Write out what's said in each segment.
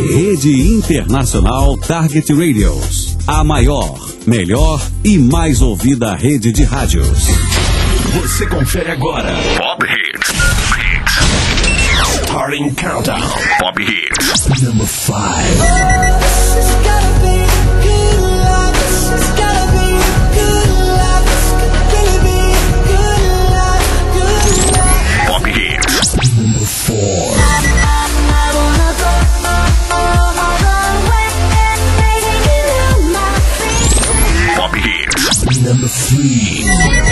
Rede Internacional Target Radios. A maior, melhor e mais ouvida rede de rádios. Você confere agora Pop Hits. Starting Countdown. Pop Hits. Number 5. Pop Hits. Number 4. Pop Hits. Number 3.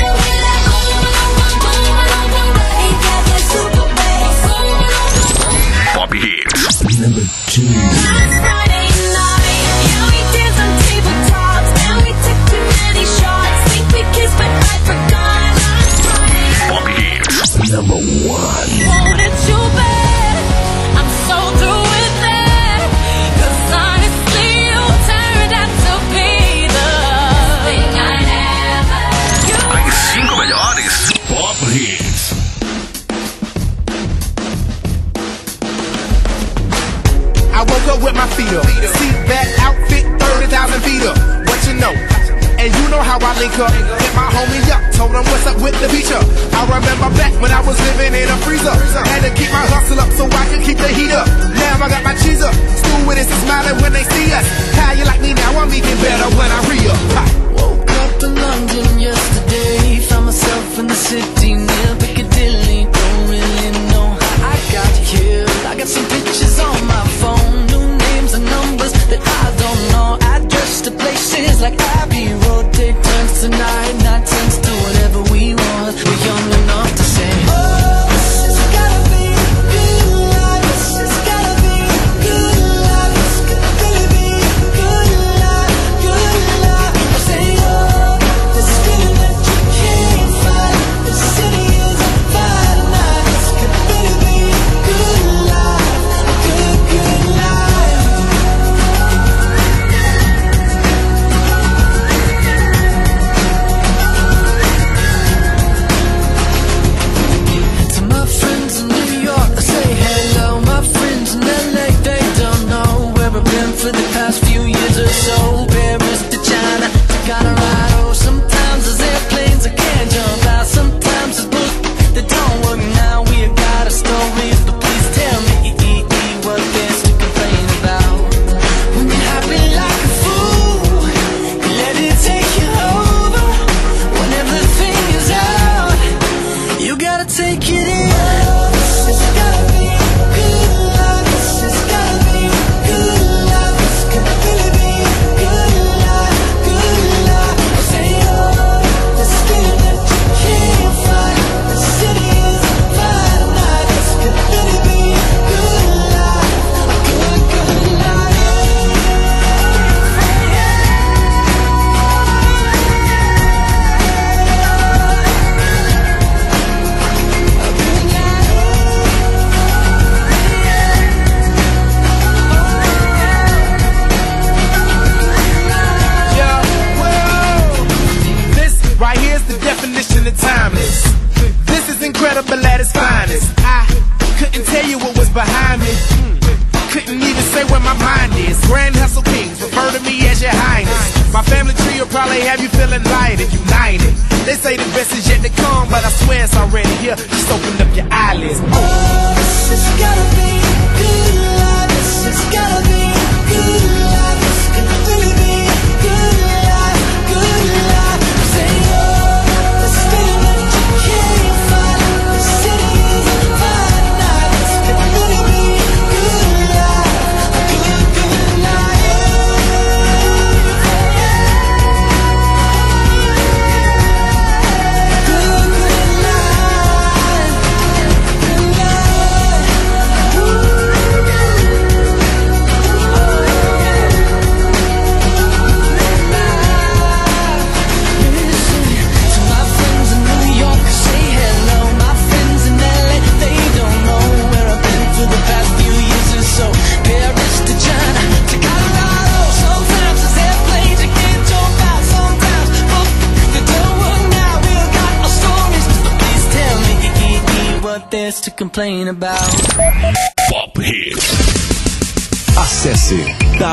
Pop Hits. Number 2. Pop Hits. Number 1. As 5 melhores Pop Hits. I woke up with my feet up. Seat back, outfit, 30,000 feet up. What you know? And you know how I link up. Hit my homie up, told him what's up with the feature. I remember back when I was living in a freezer. Had to keep my hustle up so I could keep the heat up. Now I got my cheese up. Stewardess is smiling when they see us. How you like me now? I'm even better when I re-up. Woke up in London yesterday. Found myself in the city near Piccadilly. Don't really know how I got here. I got some pictures on my phone, new names and numbers that I don't know. Address to places like Abbey Road. Take turns tonight, not turns to whatever we want. We're young enough to say, oh, this has gotta be good life. This has gotta be good life. This could really be good life, good life. I say, oh, this feeling that you can't fight. The city is on fire tonight. This could really be good life, good, good life. To my friends in New York, I say hello. My friends in LA, they don't know where I've been for the past few years or so. Paris to China, to Colorado. Sometimes there's airplanes I can't jump out. Sometimes there's books that don't work now. We got our stories, but please tell me what there's to complain about. When you're happy like a fool, you let it take you over. When everything is out, you gotta take it in. This has gotta be good life. This has gotta be good life. This could really be good life, good life. I say, oh, this feeling that you can't fight. The city is on fire tonight. This could really be good life, a good, good life. Yeah, whoa. This right here's the definition of timeless. This is incredible at its finest. I couldn't tell you what was behind me. Couldn't even say where my mind is. Grand Hustle Kings refer to me as your highness. My family tree will probably have you feeling light and united. They say the best is yet to come, but I swear it's already here. Just open up your eyelids. Oh, this has gotta be good life. This has gotta be good life. This could really be good life, good life. Say, oh, this feeling that you can't fight. The city is on fire tonight. This could really be good life, a good, good life. Good, good life, good life. there's to complain about. Pop Hits. Acesse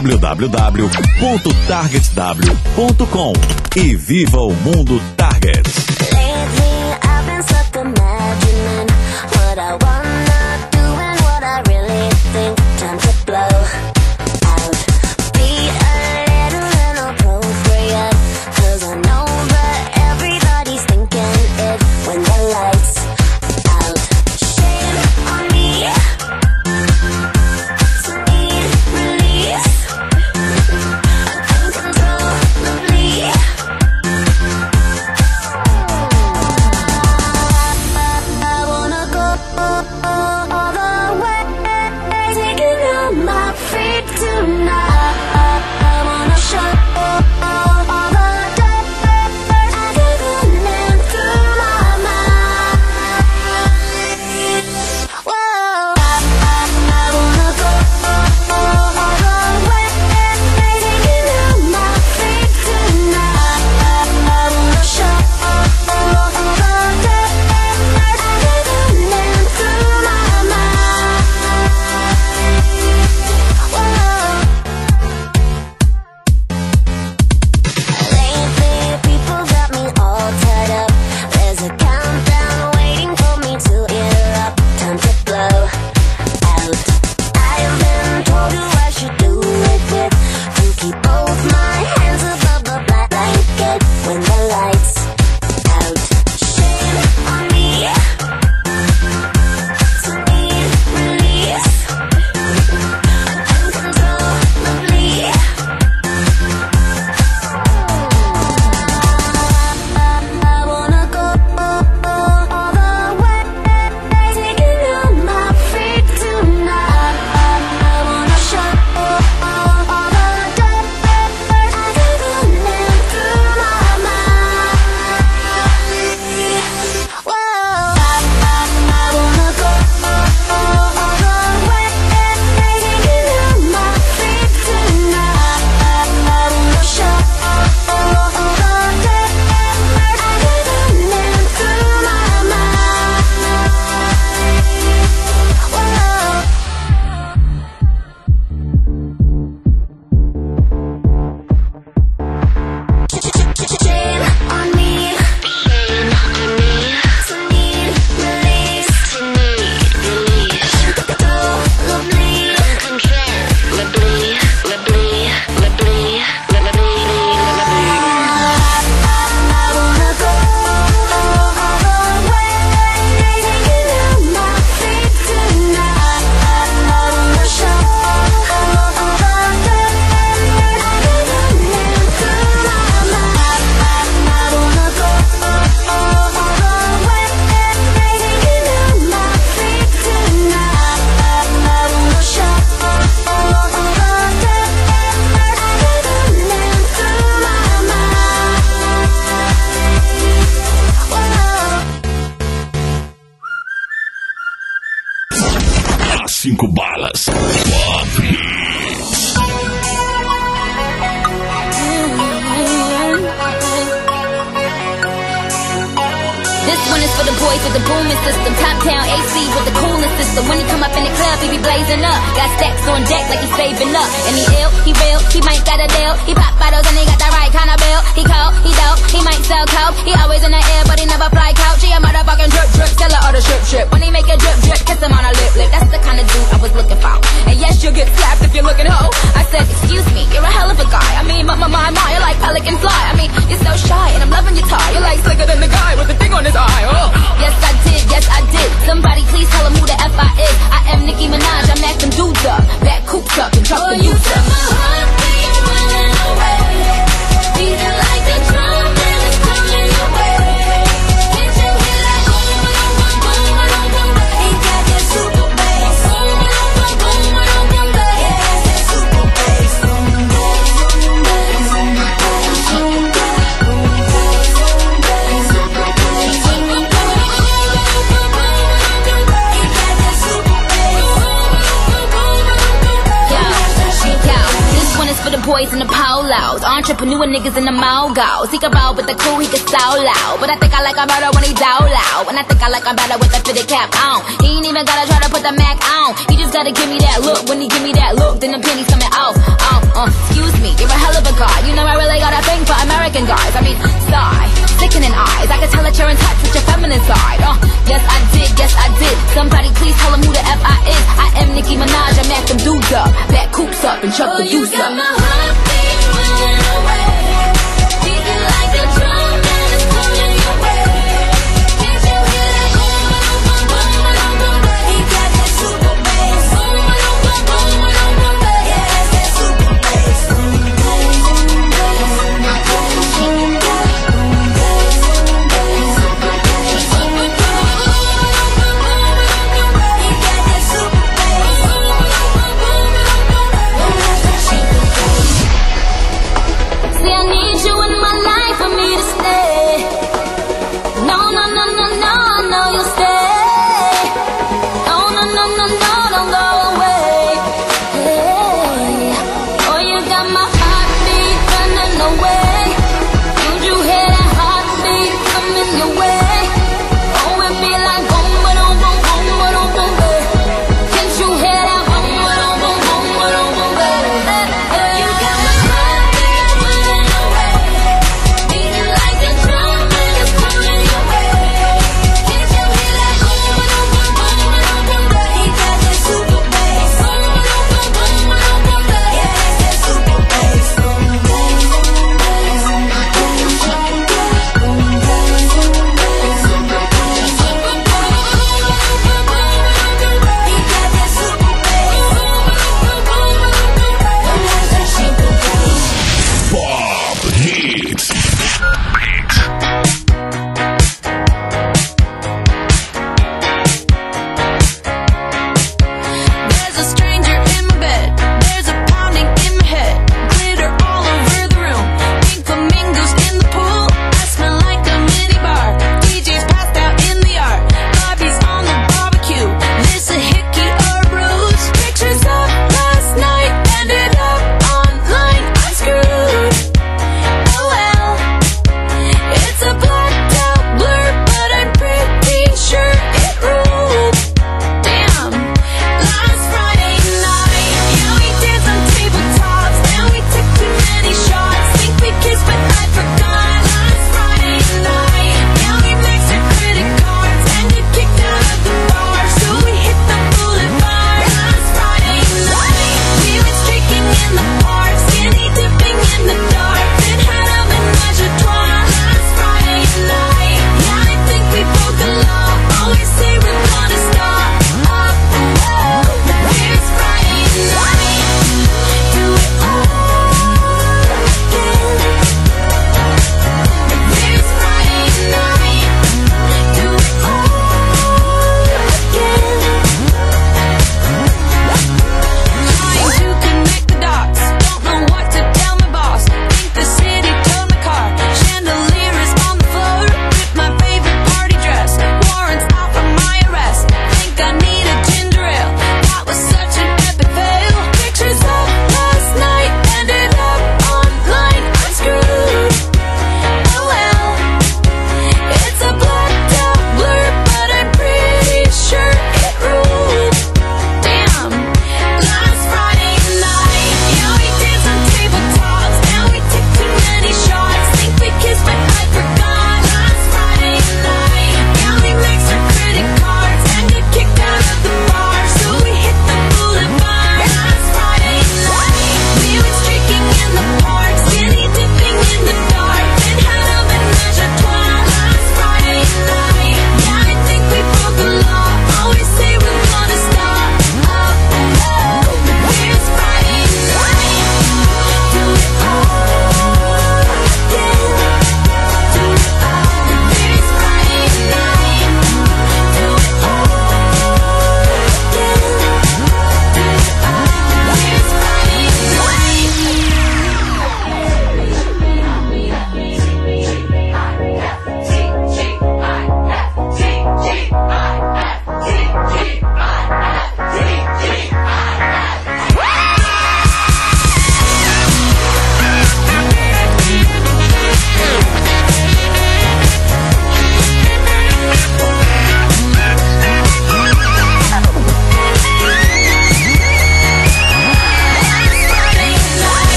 www.targetw.com e viva o mundo Target. Lately I've been stuck imagining what I wanna do and what I really think. Time to blow out. Be a little inappropriate, 'cause I know that everybody's thinking it when the lights out. Shame on me. Need release. Uncontrollably. I wanna go all the way, taking out my feet tonight. I wanna show all the dirt I've given in through my mind. Whoa, I wanna go all the way, taking out my feet tonight. I wanna show all the dirt I've given in through my mind. Whoa. Lately, people got me all tied up. There's a countdown waiting for me to erupt. Time to blow out. I've been told who I should do it with. To keep both my hands above the black blanket when the lights out. Shame on me. To need release. Uncontrollably. I wanna go all the way, taking out my feet tonight. I wanna show all the dirt I've given in through my mind. Whoa, I wanna go all the way, taking out my feet tonight. I wanna show all the dirt I've given in through my mind. Whoa. Shame on me. To need release. I wanna go all the way, taking out my feet tonight. I wanna show all the dirt I've given in through my mind. I wanna go all the way, taking out my feet tonight. I wanna show all the dirt I've given in through my mind. Whoa. As 5 balas. Pop Hits. This one is for the boys with the booming system. Top down AC with the coolest system. When he come up in the club, he be blazing up. Got stacks on deck like he's saving up. And he ill, he real, he might got a deal. He pop bottles and he got the right kind of bill. He cold, he dope, he might sell coke. He always in the air, but he never fly couch. He a motherfucking drip drip, seller or the strip. When he make a drip drip, kiss him on a lip. That's the kind of dude I was looking for. And yes, you'll get slapped if you're looking hoe. I said, excuse me, you're a hell of a guy. I mean, my, you're like pelican fly. I mean, you're so shy and I'm loving your tie. You're like slicker than the guy with the thing on his eye. Oh. Yes, I did. Somebody please tell him who the F I is. I am Nicki Minaj, I'm acting dudes up. Back cooped up and drop the youth up. My heart keeps running away. Beating like the drum and it's coming away. Can't you hear that boom, boom, boom, boom, boom, boom? He got that super bass. Boom, boom, boom, boom, boom, boom, boom. He has that super bass. Boom, boom, boom, boom, boom, boom. For the boys in the polos, entrepreneur niggas in the mogos. He can roll with the crew, he can so loud. But I think I like him better when he down loud. And I think I like him better with the fitted cap on. He ain't even gotta try to put the Mac on. on. You just gotta give me that look. When you give me that look, then the penny's coming off. Excuse me, you're a hell of a guy. You know I really got a thing for American guys. I mean, sigh, sickening eyes. I can tell that you're in touch with your feminine side. Yes I did. Somebody please tell him who the F I is. I am Nicki Minaj, I mack them dudes up. Back coops up and chuck the deuce up. My heartbeat running away. Beating like a drum and it's pulling your way. Can't you hear that boom, boom, boom, boom, boom, boom? He got that super bass. Boom, boom, boom, boom, boom, boom, boom. Yeah, that's that super bass.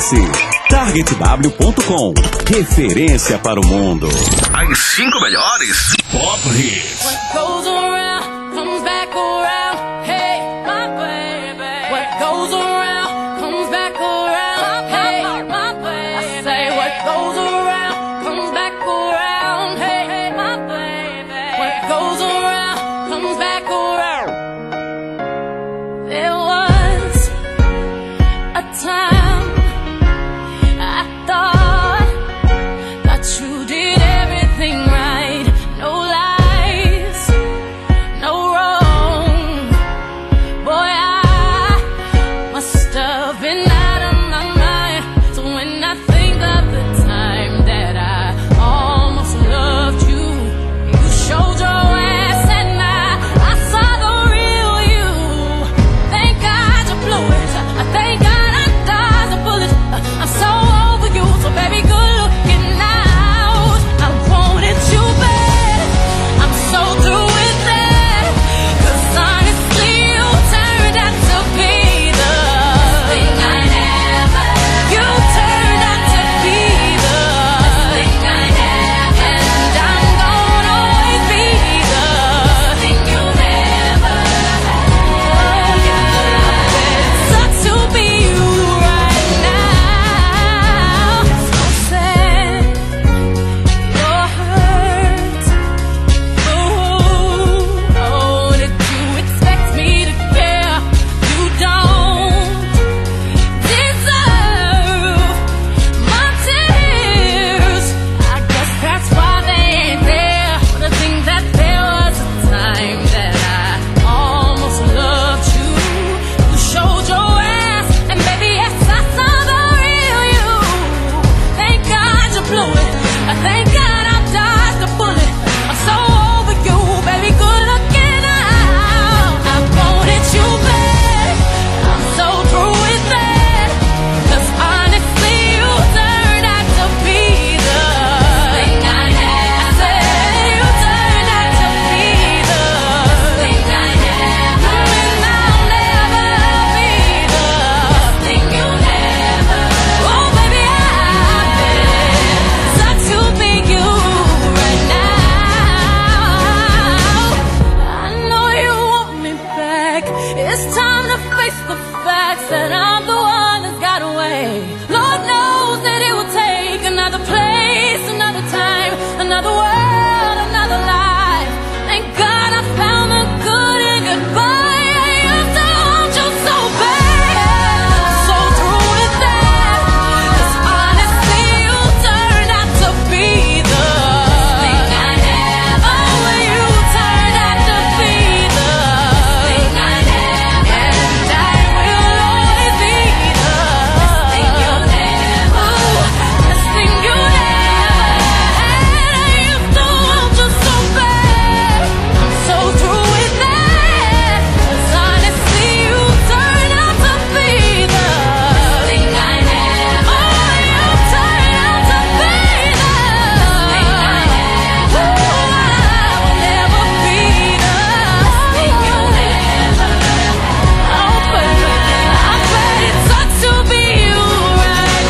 Acesse targetw.com. Referência para o mundo. As 5 melhores Pop Hits. What goes around comes back around. Hey, my baby. What goes around comes back around. Hey, my baby. I say what goes around comes back around. Hey, my baby. What goes around comes back around. There was a time I thought that you did everything right. No lies, no wrong. Boy, I must have been out of my mind. So when I think of the time that I almost loved you, you showed your ass and I saw the real you. Thank God you blew it. Thank God I dodged a bullet. I'm so over you, so baby, good looking out. I wanted you bad. I'm so through with that. 'Cause honestly, you turned out to be the thing I never. You turned out to be the thing I never. And I'm gonna always be the thing you never had. It sucks to be you right now. So sad, you're hurt. Oh, did you expect me to care? You don't deserve my tears. I guess that's why they ain't there. But I think that there was a time that I almost loved you. You showed your ass, and baby, yes, I saw the real you. Thank God you blew it. Thank God I dodged the bullet. I'm so over you, baby, good looking out. I wanted you bad. I'm so through with that. 'Cause honestly, you turned out to be the thing I never. You turned out to be the thing I never. And I'll never be the thing you never. Oh, baby, it sucks to be you right now. I know you want me back. It's time to face the facts that I'm the one that's got away. Lord knows that it will take another place, another time, another world, another life. Thank God I found the good in goodbye. I used to want you so bad. I'm so through with that. 'Cause honestly, you turned out to be the thing I never. Oh, you turned out to be the thing I never. And I will always be the thing you never. This thing you never had. I used to want you so bad. I'm so through with that. 'Cause honestly, you turned out to be the thing I never. Oh, you turned out to be the thing I never. I will never be the thing you never. Oh, baby, I bet it sucks to be you right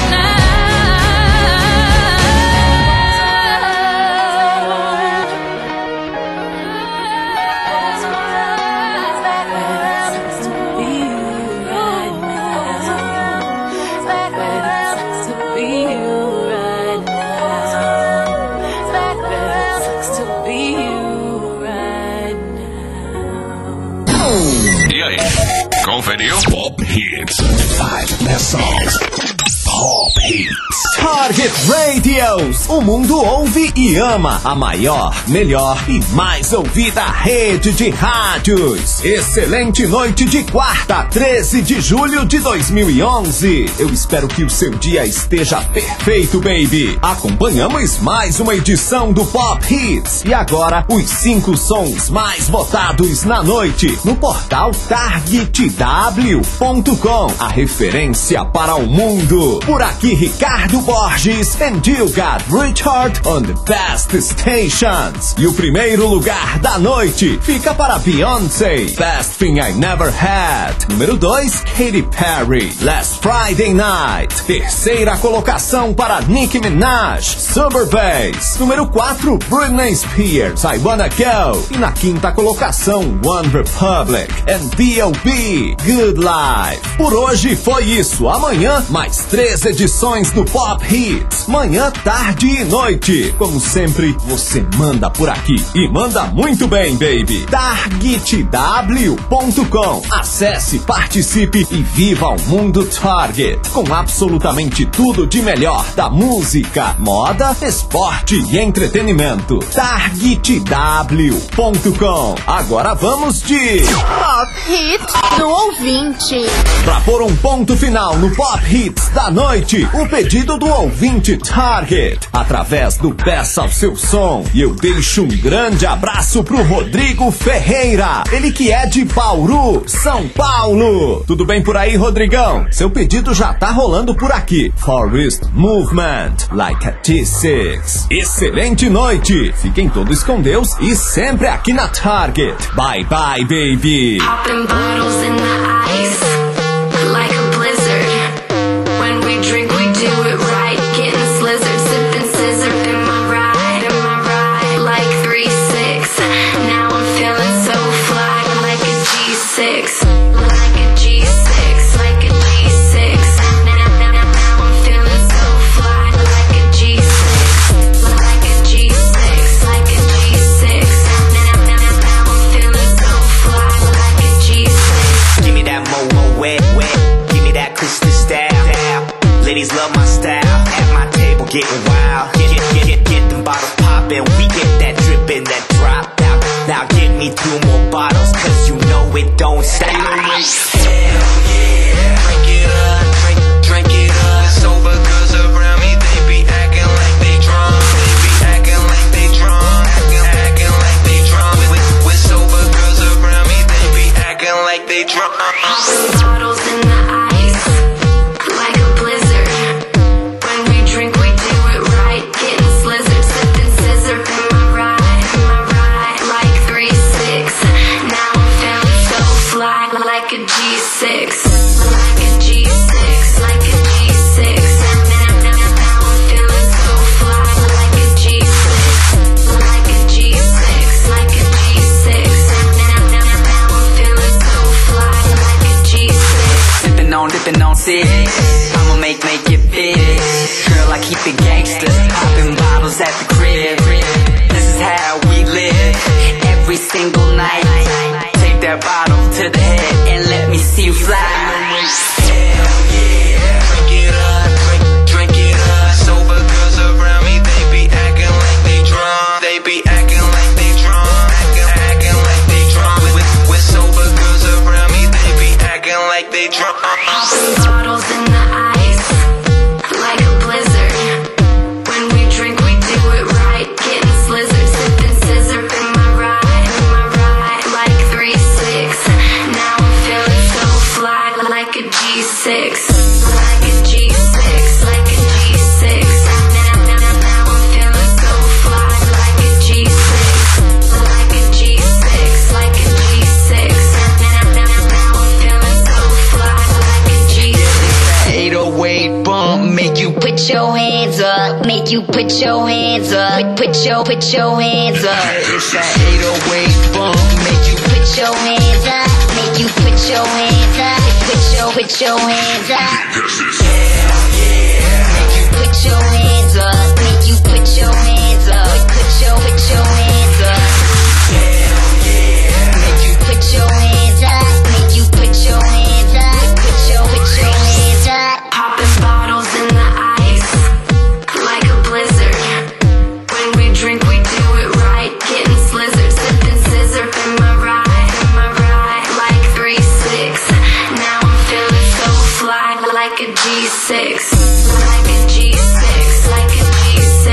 E aí, conferiu? Pop Hits. 5 best songs. Pop Hits. Target Radios, o mundo ouve e ama a maior, melhor e mais ouvida rede de rádios. Excelente noite de quarta, 13 de julho de 2011. Eu espero que o seu dia esteja perfeito, baby. Acompanhamos mais uma edição do Pop Hits. E agora, os 5 sons mais votados na noite no portal targetw.com, a referência para o mundo. Por aqui, Ricardo Borges and you got Richard on the best stations. E o primeiro lugar da noite fica para Beyoncé, Best Thing I Never Had. Número 2, Katy Perry, Last Friday Night. Terceira colocação para Nicki Minaj, Sober Bass. Número 4, Britney Spears, I Wanna Go. E na quinta colocação, One Republic and B.O.B, Good Life. Por hoje foi isso. Amanhã, mais 3 edições do Pop Hits. Manhã, tarde e noite. Como sempre, você manda por aqui. E manda muito bem, baby. TargetW.com. Acesse, participe e viva o mundo Target. Com absolutamente tudo de melhor da música, moda, esporte e entretenimento. TargetW.com. Agora vamos de Pop Hits do ouvinte. Pra pôr um ponto final no Pop Hits da noite, o pedido do ouvinte Target, através do Peça ao Seu Som. E eu deixo um grande abraço pro Rodrigo Ferreira, ele que é de Bauru, São Paulo. Tudo bem por aí, Rodrigão? Seu pedido já tá rolando por aqui. Forest Movement, Like a T6. Excelente noite, fiquem todos com Deus e sempre aqui na Target. Bye bye, baby. Popping bottles in the ice, like a blizzard. When we drink, we do it right. Getting slizzard, sipping scissor in my ride, like 3-6. Now I'm feeling so fly, like a G6, like a G6, like a G6. Now I'm feeling so fly, like a G6, like a G6, like a G6. Now I'm feeling so fly, like a G6. Give me that mo wet, wet. Give me that crystal style. Ladies love my style. At my table getting wild. Get them bottles poppin'. We get that drippin', that drop out. Now give me 2 more bottles, cause you know it don't stop. Hell yeah. Drink it up, drink it up. Sober girls around me, they be acting like they drunk. They be acting like they drunk. Acting like they drunk. With sober girls around me, they be acting like they drunk. Bottles in the ice, like a blizzard. When we drink, we do it right. Getting slizzard, sipping scissor in my ride, like 3-6. Now I'm feeling so fly, like a G6, like a G6, like a G6. Now I'm feeling so fly, like a G6, like a G6, like a G6. Now I'm feeling so fly, like a G6. Dipping on six. I'ma make it big. Girl, I keep it gangster. Popping bottles at the crib. This is how we live. Every single night. Take that bottle to the head and let me see you fly. Hell yeah. Drink it up, drink it up. Sober girls around me, they be acting like they drunk. They be acting like they drunk. Acting like they drunk. With sober girls around me, they be acting like they drunk. Bottles in the ice, like a blizzard. When we drink, we do it right. Getting slizzard, sipping scissor in my ride, like 3-6. Now I'm feeling so fly, like a G6, like a G6, like a G6. Now I'm feeling so fly, like a G6, like a G6, like a G6. Now I'm feeling so fly, like a G6. 808 bump, make you put your hands up, make you put your hands up, put your hands up. It's that 808 bump, make you put your hands up, make you put your hands up, put your hands up. Hell yeah, make you put your hands up, make you put your hands up, put your hands up. Hell yeah, make you put your hands up, make you put your hands up, put your hands up. Popping bottles in the ice, like a blizzard. When we drink, we do it right. Getting slizzard, sipping scissor in my ride, like 3-6. Now I'm feeling so fly, like a G6, like a G6, like a G6.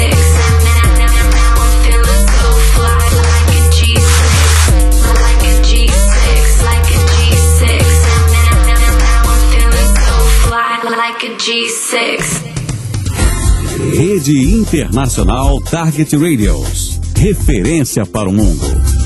Now I'm feeling so fly, like a G6, like a G6, like a G6. Now I'm feeling so fly, like a G6. Rede Internacional Target Radios. Referência para o mundo.